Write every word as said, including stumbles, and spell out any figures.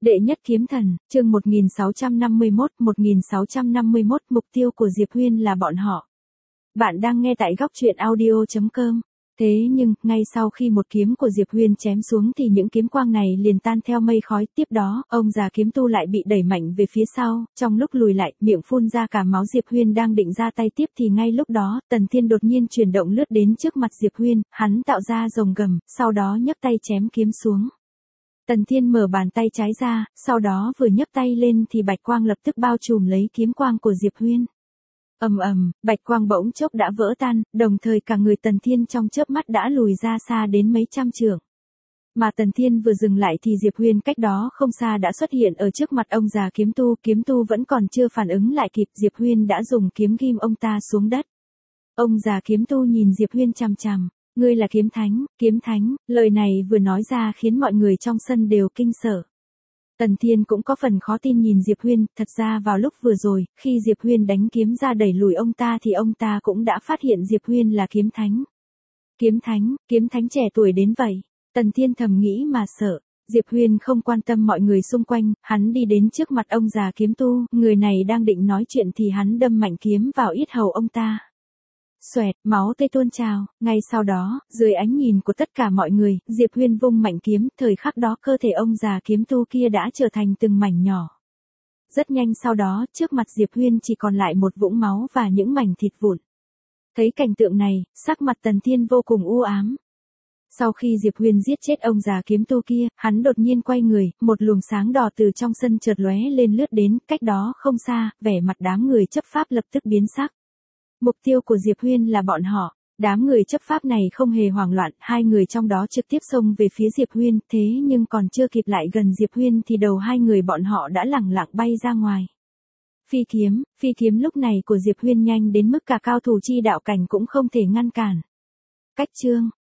Đệ nhất kiếm thần, chương một nghìn sáu trăm năm mươi mốt, một nghìn sáu trăm năm mươi mốt, mục tiêu của Diệp Huyên là bọn họ. Bạn đang nghe tại góc truyện audio chấm com. Thế nhưng, ngay sau khi một kiếm của Diệp Huyên chém xuống thì những kiếm quang này liền tan theo mây khói, tiếp đó, ông già kiếm tu lại bị đẩy mạnh về phía sau, trong lúc lùi lại, miệng phun ra cả máu. Diệp Huyên đang định ra tay tiếp thì ngay lúc đó, Tần Thiên đột nhiên chuyển động lướt đến trước mặt Diệp Huyên, hắn tạo ra rồng gầm, sau đó nhấc tay chém kiếm xuống. Tần Thiên mở bàn tay trái ra, sau đó vừa nhấc tay lên thì bạch quang lập tức bao trùm lấy kiếm quang của Diệp Huyên. Ầm ầm, bạch quang bỗng chốc đã vỡ tan, đồng thời cả người Tần Thiên trong chớp mắt đã lùi ra xa đến mấy trăm trượng. Mà Tần Thiên vừa dừng lại thì Diệp Huyên cách đó không xa đã xuất hiện ở trước mặt ông già kiếm tu, kiếm tu vẫn còn chưa phản ứng lại kịp, Diệp Huyên đã dùng kiếm ghim ông ta xuống đất. Ông già kiếm tu nhìn Diệp Huyên chằm chằm. Ngươi là kiếm thánh, kiếm thánh, lời này vừa nói ra khiến mọi người trong sân đều kinh sợ. Tần Thiên cũng có phần khó tin nhìn Diệp Huyên, thật ra vào lúc vừa rồi, khi Diệp Huyên đánh kiếm ra đẩy lùi ông ta thì ông ta cũng đã phát hiện Diệp Huyên là kiếm thánh. Kiếm thánh, kiếm thánh trẻ tuổi đến vậy. Tần Thiên thầm nghĩ mà sợ. Diệp Huyên không quan tâm mọi người xung quanh, hắn đi đến trước mặt ông già kiếm tu, người này đang định nói chuyện thì hắn đâm mạnh kiếm vào yết hầu ông ta. Xoẹt, máu tươi tuôn trào, ngay sau đó, dưới ánh nhìn của tất cả mọi người, Diệp Huyên vung mạnh kiếm, thời khắc đó cơ thể ông già kiếm tu kia đã trở thành từng mảnh nhỏ. Rất nhanh sau đó, trước mặt Diệp Huyên chỉ còn lại một vũng máu và những mảnh thịt vụn. Thấy cảnh tượng này, sắc mặt Tần Thiên vô cùng u ám. Sau khi Diệp Huyên giết chết ông già kiếm tu kia, hắn đột nhiên quay người, một luồng sáng đỏ từ trong sân chợt lóe lên lướt đến, cách đó không xa, vẻ mặt đám người chấp pháp lập tức biến sắc. Mục tiêu của Diệp Huyên là bọn họ. Đám người chấp pháp này không hề hoảng loạn, hai người trong đó trực tiếp xông về phía Diệp Huyên, thế nhưng còn chưa kịp lại gần Diệp Huyên thì đầu hai người bọn họ đã lẳng lặng bay ra ngoài. Phi kiếm, phi kiếm lúc này của Diệp Huyên nhanh đến mức cả cao thủ chi đạo cảnh cũng không thể ngăn cản. Cách chương,